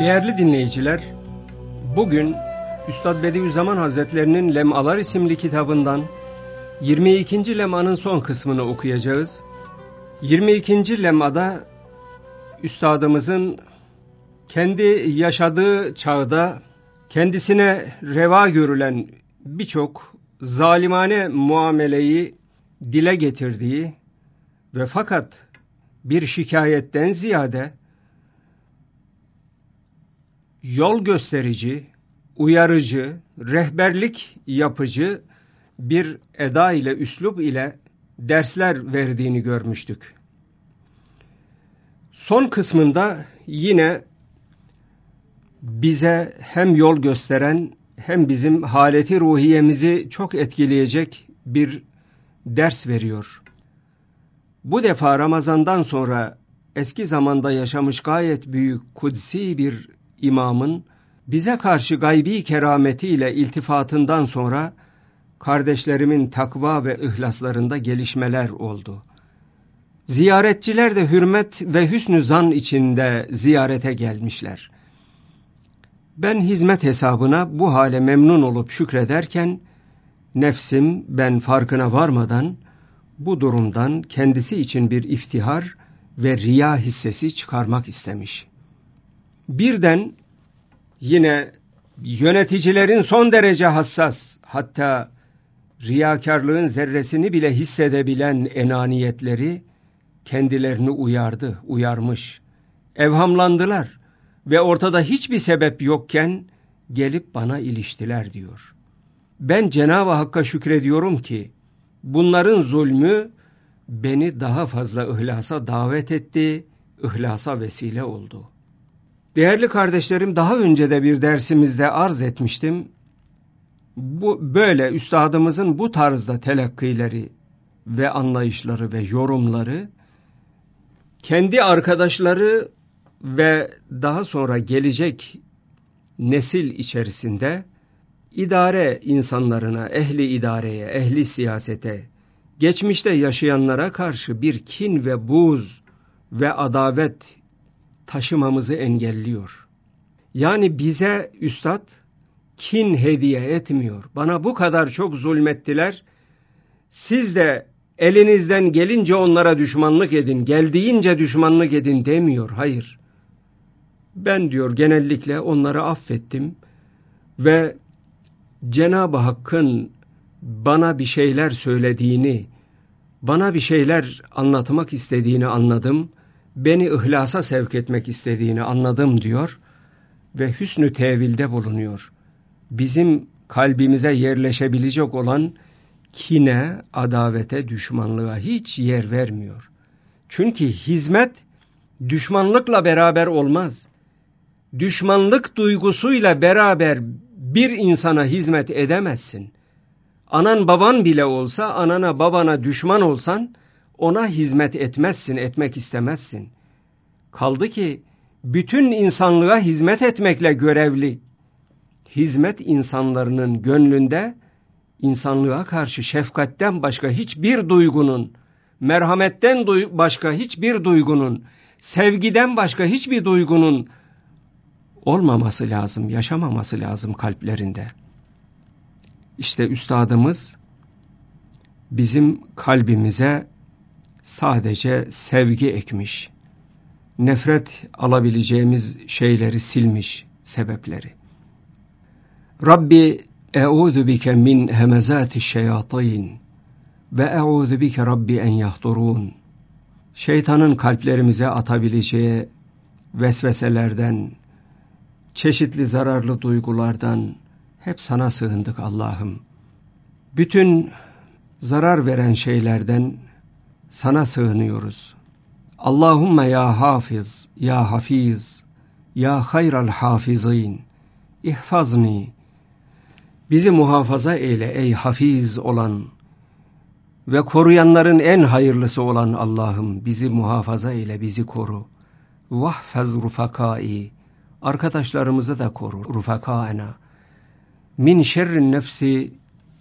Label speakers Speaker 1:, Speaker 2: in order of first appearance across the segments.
Speaker 1: Değerli dinleyiciler, bugün Üstad Bediüzzaman Hazretlerinin Lemalar isimli kitabından 22. lemanın son kısmını okuyacağız. 22. lemada Üstadımızın kendi yaşadığı çağda kendisine reva görülen birçok zalimane muameleyi dile getirdiği ve fakat bir şikayetten ziyade yol gösterici, uyarıcı, rehberlik yapıcı bir eda ile, üslup ile dersler verdiğini görmüştük. Son kısmında yine bize hem yol gösteren hem bizim haleti ruhiyemizi çok etkileyecek bir ders veriyor. Bu defa Ramazan'dan sonra eski zamanda yaşamış gayet büyük kudsi bir imamın bize karşı gaybi kerametiyle iltifatından sonra kardeşlerimin takva ve ihlaslarında gelişmeler oldu. Ziyaretçiler de hürmet ve hüsnü zan içinde ziyarete gelmişler. Ben hizmet hesabına bu hale memnun olup şükrederken nefsim ben farkına varmadan bu durumdan kendisi için bir iftihar ve riya hissesi çıkarmak istemiş. Birden yine yöneticilerin son derece hassas, hatta riyakarlığın zerresini bile hissedebilen enaniyetleri kendilerini uyarmış. Evhamlandılar ve ortada hiçbir sebep yokken gelip bana iliştiler diyor. Ben Cenab-ı Hakk'a şükrediyorum ki bunların zulmü beni daha fazla ihlasa davet etti, ihlasa vesile oldu. Değerli kardeşlerim, daha önce de bir dersimizde arz etmiştim. Böyle üstadımızın bu tarzda telakkileri ve anlayışları ve yorumları kendi arkadaşları ve daha sonra gelecek nesil içerisinde idare insanlarına, ehli idareye, ehli siyasete, geçmişte yaşayanlara karşı bir kin ve buğz ve adavet taşımamızı engelliyor. Yani bize üstad kin hediye etmiyor. Bana bu kadar çok zulmettiler, siz de elinizden gelince onlara düşmanlık edin, geldiğince düşmanlık edin demiyor. Hayır. Ben diyor genellikle onları affettim ve Cenab-ı Hakk'ın bana bir şeyler söylediğini, bana bir şeyler anlatmak istediğini anladım, beni ihlasa sevk etmek istediğini anladım diyor ve hüsnü tevilde bulunuyor. Bizim kalbimize yerleşebilecek olan kine, adavete, düşmanlığa hiç yer vermiyor. Çünkü hizmet düşmanlıkla beraber olmaz. Düşmanlık duygusuyla beraber bir insana hizmet edemezsin. Anan baban bile olsa, anana babana düşman olsan ona hizmet etmezsin, etmek istemezsin. Kaldı ki bütün insanlığa hizmet etmekle görevli. Hizmet insanların gönlünde insanlığa karşı şefkatten başka hiçbir duygunun, merhametten başka hiçbir duygunun, sevgiden başka hiçbir duygunun olmaması lazım, yaşamaması lazım kalplerinde. İşte üstadımız bizim kalbimize sadece sevgi ekmiş, nefret alabileceğimiz şeyleri silmiş, sebepleri. Rabbi e'udhu bike min hemezati şeyatin ve e'udhu bike Rabbi en yahdurun. Şeytanın kalplerimize atabileceği vesveselerden, çeşitli zararlı duygulardan hep sana sığındık Allah'ım. Bütün zarar veren şeylerden sana sığınıyoruz. Allahümme ya hafiz, ya hafiz, ya hayral hafizin, ihfazni. Bizi muhafaza eyle ey hafiz olan ve koruyanların en hayırlısı olan Allah'ım, bizi muhafaza eyle, bizi koru. Vahfaz rufakai, arkadaşlarımızı da koru, rufakaena. Min şerrin nefsi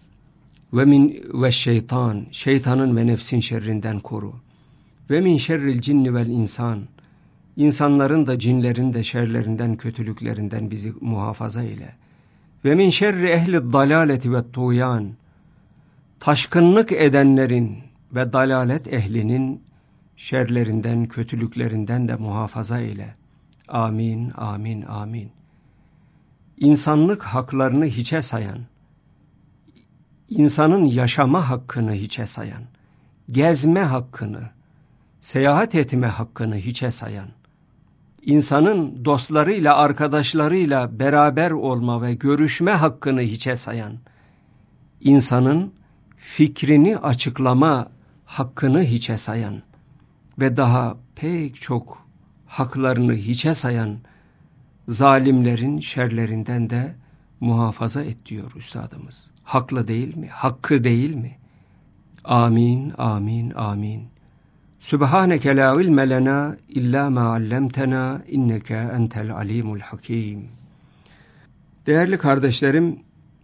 Speaker 1: ve şeytan, şeytanın ve nefsin şerrinden koru. Ve min şerril cinni vel insan, İnsanların da cinlerin de şerlerinden, kötülüklerinden bizi muhafaza eyle. Ve min şerri ehli dalaleti ve tuğyan. Taşkınlık edenlerin ve dalalet ehlinin şerlerinden, kötülüklerinden de muhafaza eyle. Amin, amin, amin. İnsanlık haklarını hiçe sayan, insanın yaşama hakkını hiçe sayan, gezme hakkını, seyahat etme hakkını hiçe sayan, insanın dostlarıyla, arkadaşlarıyla beraber olma ve görüşme hakkını hiçe sayan, insanın fikrini açıklama hakkını hiçe sayan ve daha pek çok haklarını hiçe sayan zalimlerin şerlerinden de muhafaza et diyor üstadımız. Haklı değil mi? Hakkı değil mi? Amin, amin, amin. Sübhaneke la ilme lena illa ma allamtena inneke entel alimul hakim. Değerli kardeşlerim,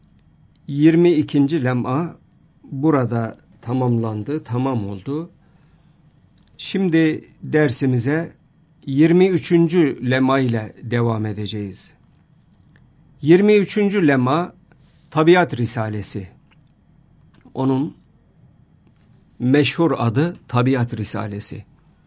Speaker 1: 22. lem'a burada tamamlandı, tamam oldu. Şimdi dersimize 23. lem'a ile devam edeceğiz. 23. lem'a Tabiat Risalesi. Onun meşhur adı Tabiat Risalesi.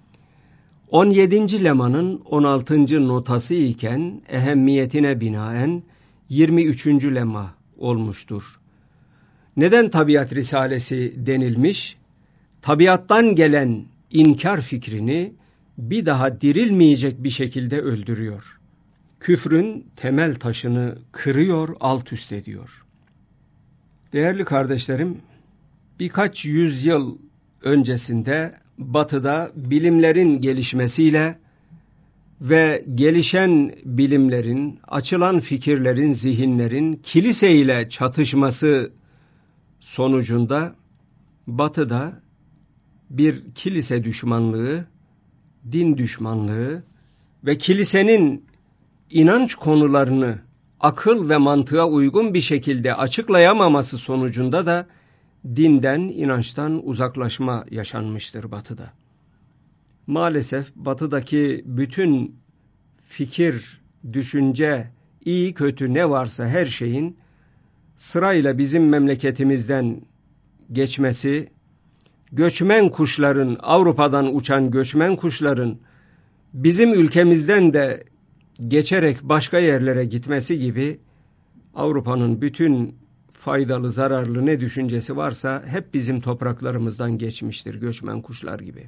Speaker 1: 17. lem'anın 16. notası iken ehemmiyetine binaen 23. lem'a olmuştur. Neden Tabiat Risalesi denilmiş? Tabiattan gelen inkar fikrini bir daha dirilmeyecek bir şekilde öldürüyor. Küfrün temel taşını kırıyor, alt üst ediyor. Değerli kardeşlerim, birkaç yüzyıl öncesinde Batı'da bilimlerin gelişmesiyle ve gelişen bilimlerin, açılan fikirlerin, zihinlerin kiliseyle çatışması sonucunda Batı'da bir kilise düşmanlığı, din düşmanlığı ve kilisenin inanç konularını akıl ve mantığa uygun bir şekilde açıklayamaması sonucunda da dinden, inançtan uzaklaşma yaşanmıştır Batı'da. Maalesef Batı'daki bütün fikir, düşünce, iyi kötü ne varsa her şeyin sırayla bizim memleketimizden geçmesi, göçmen kuşların, Avrupa'dan uçan göçmen kuşların bizim ülkemizden de geçerek başka yerlere gitmesi gibi Avrupa'nın bütün faydalı, zararlı ne düşüncesi varsa hep bizim topraklarımızdan geçmiştir göçmen kuşlar gibi.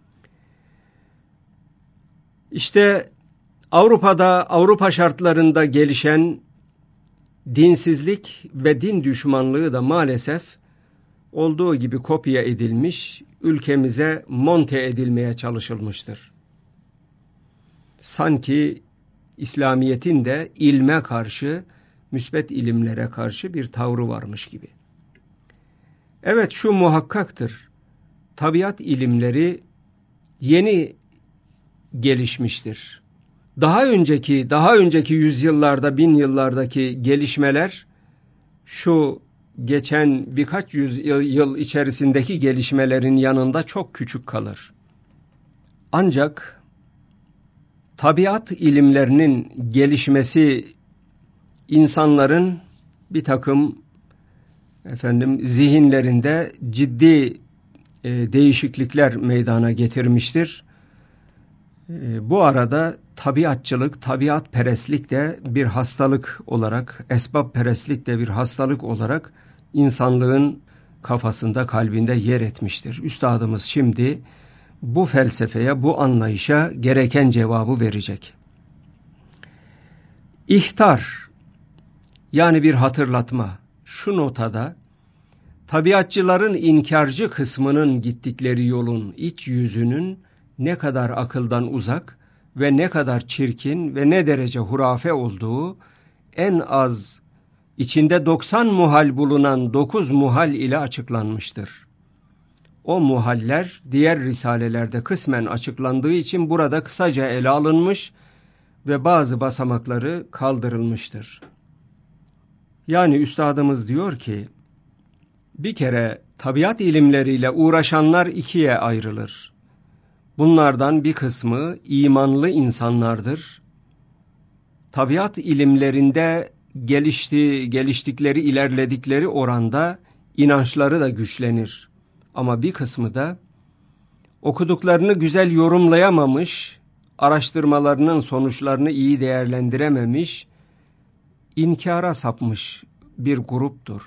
Speaker 1: İşte Avrupa'da, Avrupa şartlarında gelişen dinsizlik ve din düşmanlığı da maalesef olduğu gibi kopya edilmiş, ülkemize monte edilmeye çalışılmıştır. Sanki İslamiyet'in de ilme karşı, müsbet ilimlere karşı bir tavrı varmış gibi. Evet, şu muhakkaktır. Tabiat ilimleri yeni gelişmiştir. Daha önceki yüzyıllarda, bin yıllardaki gelişmeler şu geçen birkaç yüzyıl içerisindeki gelişmelerin yanında çok küçük kalır. Ancak tabiat ilimlerinin gelişmesi insanların bir takım zihinlerinde ciddi değişiklikler meydana getirmiştir. Bu arada tabiatçılık, tabiatperestlik de bir hastalık olarak, esbabperestlik de bir hastalık olarak insanlığın kafasında, kalbinde yer etmiştir. Üstadımız şimdi bu felsefeye, bu anlayışa gereken cevabı verecek. İhtar, yani bir hatırlatma, şu notada tabiatçıların inkarcı kısmının gittikleri yolun iç yüzünün ne kadar akıldan uzak ve ne kadar çirkin ve ne derece hurafe olduğu en az içinde 90 muhal bulunan 9 muhal ile açıklanmıştır. O muhaller diğer risalelerde kısmen açıklandığı için burada kısaca ele alınmış ve bazı basamakları kaldırılmıştır. Yani üstadımız diyor ki, bir kere tabiat ilimleriyle uğraşanlar ikiye ayrılır. Bunlardan bir kısmı imanlı insanlardır. Tabiat ilimlerinde geliştikleri, ilerledikleri oranda inançları da güçlenir. Ama bir kısmı da okuduklarını güzel yorumlayamamış, araştırmalarının sonuçlarını iyi değerlendirememiş, inkara sapmış bir gruptur.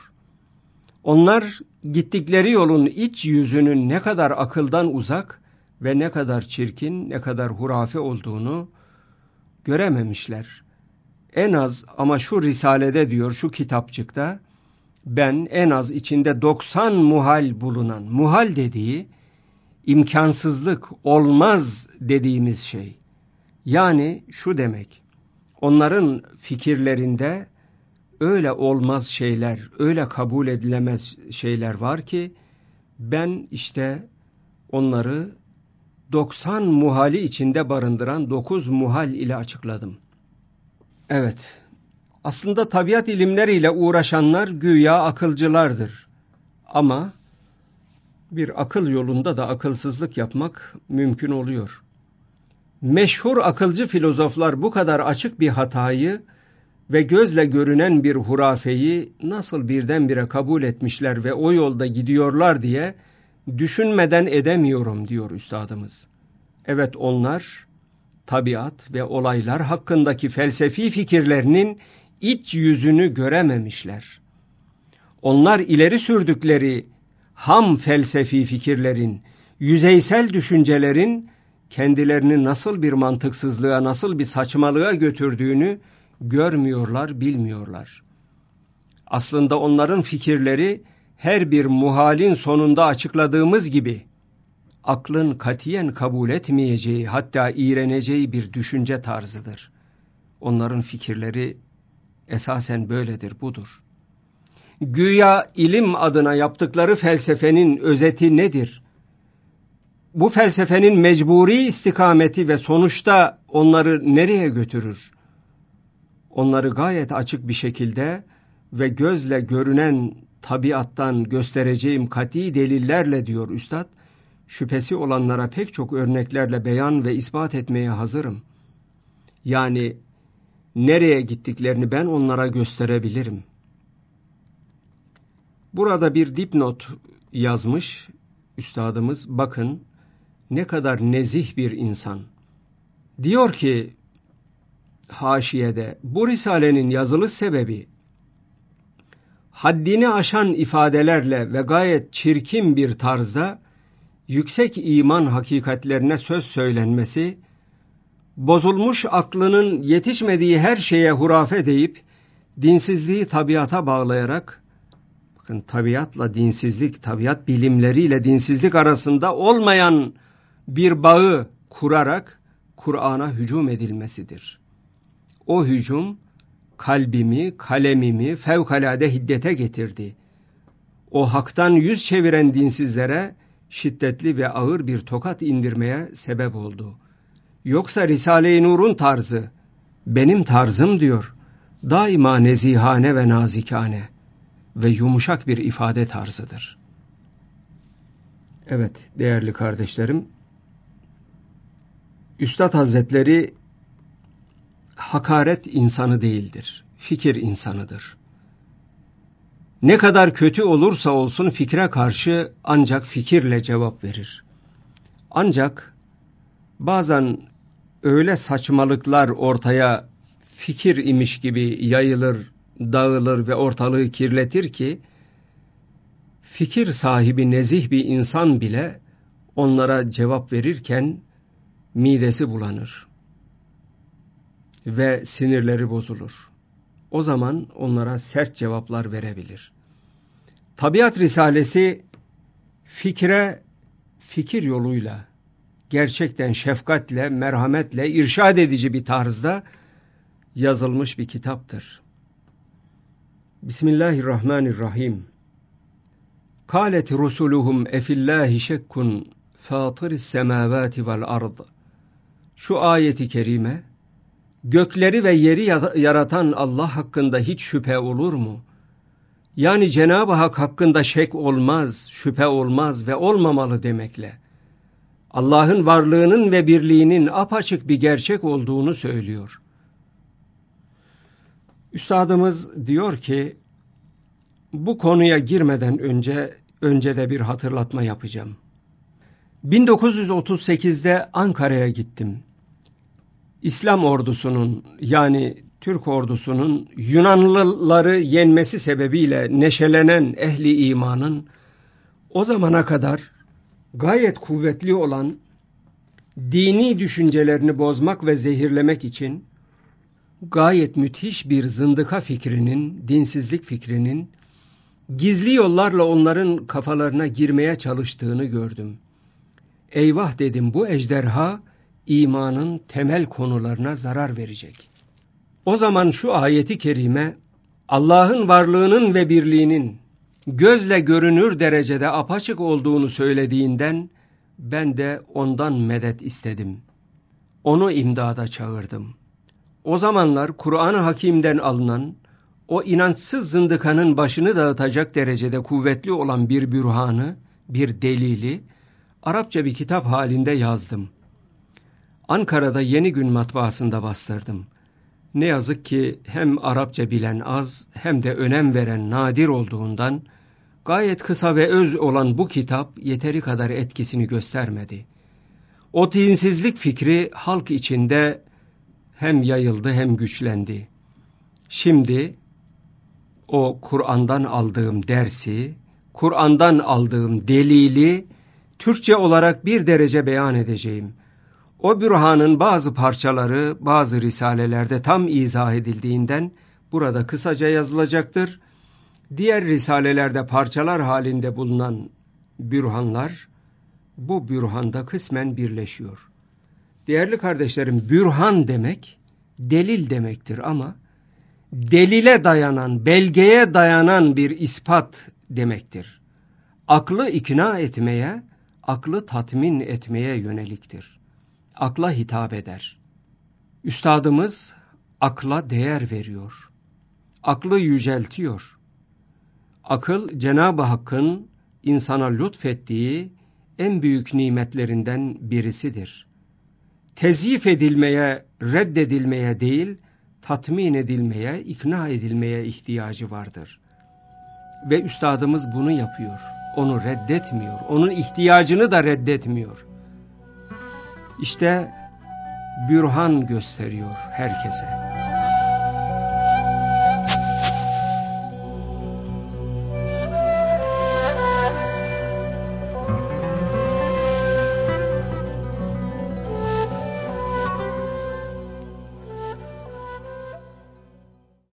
Speaker 1: Onlar gittikleri yolun iç yüzünün ne kadar akıldan uzak ve ne kadar çirkin, ne kadar hurafe olduğunu görememişler. En az ama şu risalede diyor, şu kitapçıkta, ben en az içinde 90 muhal bulunan, muhal dediği imkansızlık, olmaz dediğimiz şey. Yani şu demek, onların fikirlerinde öyle olmaz şeyler, öyle kabul edilemez şeyler var ki, ben işte onları 90 muhali içinde barındıran 9 muhal ile açıkladım. Evet, aslında tabiat ilimleriyle uğraşanlar güya akılcılardır. Ama bir akıl yolunda da akılsızlık yapmak mümkün oluyor. Meşhur akılcı filozoflar bu kadar açık bir hatayı ve gözle görünen bir hurafeyi nasıl birdenbire kabul etmişler ve o yolda gidiyorlar diye düşünmeden edemiyorum diyor üstadımız. Evet, onlar tabiat ve olaylar hakkındaki felsefi fikirlerinin iç yüzünü görememişler. Onlar ileri sürdükleri ham felsefi fikirlerin, yüzeysel düşüncelerin kendilerini nasıl bir mantıksızlığa, nasıl bir saçmalığa götürdüğünü görmüyorlar, bilmiyorlar. Aslında onların fikirleri her bir muhalin sonunda açıkladığımız gibi aklın katiyen kabul etmeyeceği, hatta iğreneceği bir düşünce tarzıdır. Onların fikirleri esasen böyledir, budur. Güya ilim adına yaptıkları felsefenin özeti nedir? Bu felsefenin mecburi istikameti ve sonuçta onları nereye götürür? Onları gayet açık bir şekilde ve gözle görünen tabiattan göstereceğim kat'i delillerle diyor üstad, şüphesi olanlara pek çok örneklerle beyan ve ispat etmeye hazırım. Yani nereye gittiklerini ben onlara gösterebilirim. Burada bir dipnot yazmış üstadımız, bakın ne kadar nezih bir insan. Diyor ki haşiyede, bu risalenin yazılış sebebi haddini aşan ifadelerle ve gayet çirkin bir tarzda yüksek iman hakikatlerine söz söylenmesi, bozulmuş aklının yetişmediği her şeye hurafe deyip dinsizliği tabiata bağlayarak, bakın tabiatla dinsizlik, tabiat bilimleriyle dinsizlik arasında olmayan bir bağı kurarak Kur'an'a hücum edilmesidir. O hücum kalbimi, kalemimi fevkalade hiddete getirdi. O haktan yüz çeviren dinsizlere şiddetli ve ağır bir tokat indirmeye sebep oldu. Yoksa Risale-i Nur'un tarzı, benim tarzım diyor, daima nezihane ve nazikane ve yumuşak bir ifade tarzıdır. Evet değerli kardeşlerim, Üstad Hazretleri hakaret insanı değildir, fikir insanıdır. Ne kadar kötü olursa olsun fikre karşı ancak fikirle cevap verir. Ancak bazen öyle saçmalıklar ortaya fikir imiş gibi yayılır, dağılır ve ortalığı kirletir ki, fikir sahibi nezih bir insan bile onlara cevap verirken midesi bulanır ve sinirleri bozulur. O zaman onlara sert cevaplar verebilir. Tabiat Risalesi fikre fikir yoluyla, gerçekten şefkatle, merhametle, irşad edici bir tarzda yazılmış bir kitaptır. Bismillahirrahmanirrahim. Kâlet rusuluhum efillâhi şekkun fâtiris semâvâti vel ard. Şu ayeti kerime, gökleri ve yeri yaratan Allah hakkında hiç şüphe olur mu? Yani Cenab-ı Hak hakkında şek olmaz, şüphe olmaz ve olmamalı demekle. Allah'ın varlığının ve birliğinin apaçık bir gerçek olduğunu söylüyor. Üstadımız diyor ki, bu konuya girmeden önce de bir hatırlatma yapacağım. 1938'de Ankara'ya gittim. İslam ordusunun, yani Türk ordusunun Yunanlıları yenmesi sebebiyle neşelenen ehli imanın o zamana kadar gayet kuvvetli olan dini düşüncelerini bozmak ve zehirlemek için gayet müthiş bir zındıka fikrinin, dinsizlik fikrinin gizli yollarla onların kafalarına girmeye çalıştığını gördüm. Eyvah dedim, bu ejderha imanın temel konularına zarar verecek. O zaman şu ayeti kerime, Allah'ın varlığının ve birliğinin gözle görünür derecede apaçık olduğunu söylediğinden ben de ondan medet istedim. Onu imdada çağırdım. O zamanlar Kur'an-ı Hakîm'den alınan o inançsız zındıkanın başını dağıtacak derecede kuvvetli olan bir bürhanı, bir delili Arapça bir kitap halinde yazdım. Ankara'da Yeni Gün matbaasında bastırdım. Ne yazık ki hem Arapça bilen az hem de önem veren nadir olduğundan gayet kısa ve öz olan bu kitap yeteri kadar etkisini göstermedi. O dinsizlik fikri halk içinde hem yayıldı hem güçlendi. Şimdi o Kur'an'dan aldığım dersi, Kur'an'dan aldığım delili Türkçe olarak bir derece beyan edeceğim. O bürhanın bazı parçaları bazı risalelerde tam izah edildiğinden burada kısaca yazılacaktır. Diğer risalelerde parçalar halinde bulunan bürhanlar bu bürhanda kısmen birleşiyor. Değerli kardeşlerim, bürhan demek delil demektir ama delile dayanan, belgeye dayanan bir ispat demektir. Aklı ikna etmeye, aklı tatmin etmeye yöneliktir. Akla hitap eder. Üstadımız akla değer veriyor. Aklı yüceltiyor. Akıl Cenab-ı Hakk'ın insana lütfettiği en büyük nimetlerinden birisidir. Tezyif edilmeye, reddedilmeye değil, tatmin edilmeye, ikna edilmeye ihtiyacı vardır. Ve üstadımız bunu yapıyor. Onu reddetmiyor. Onun ihtiyacını da reddetmiyor. İşte bürhan gösteriyor herkese.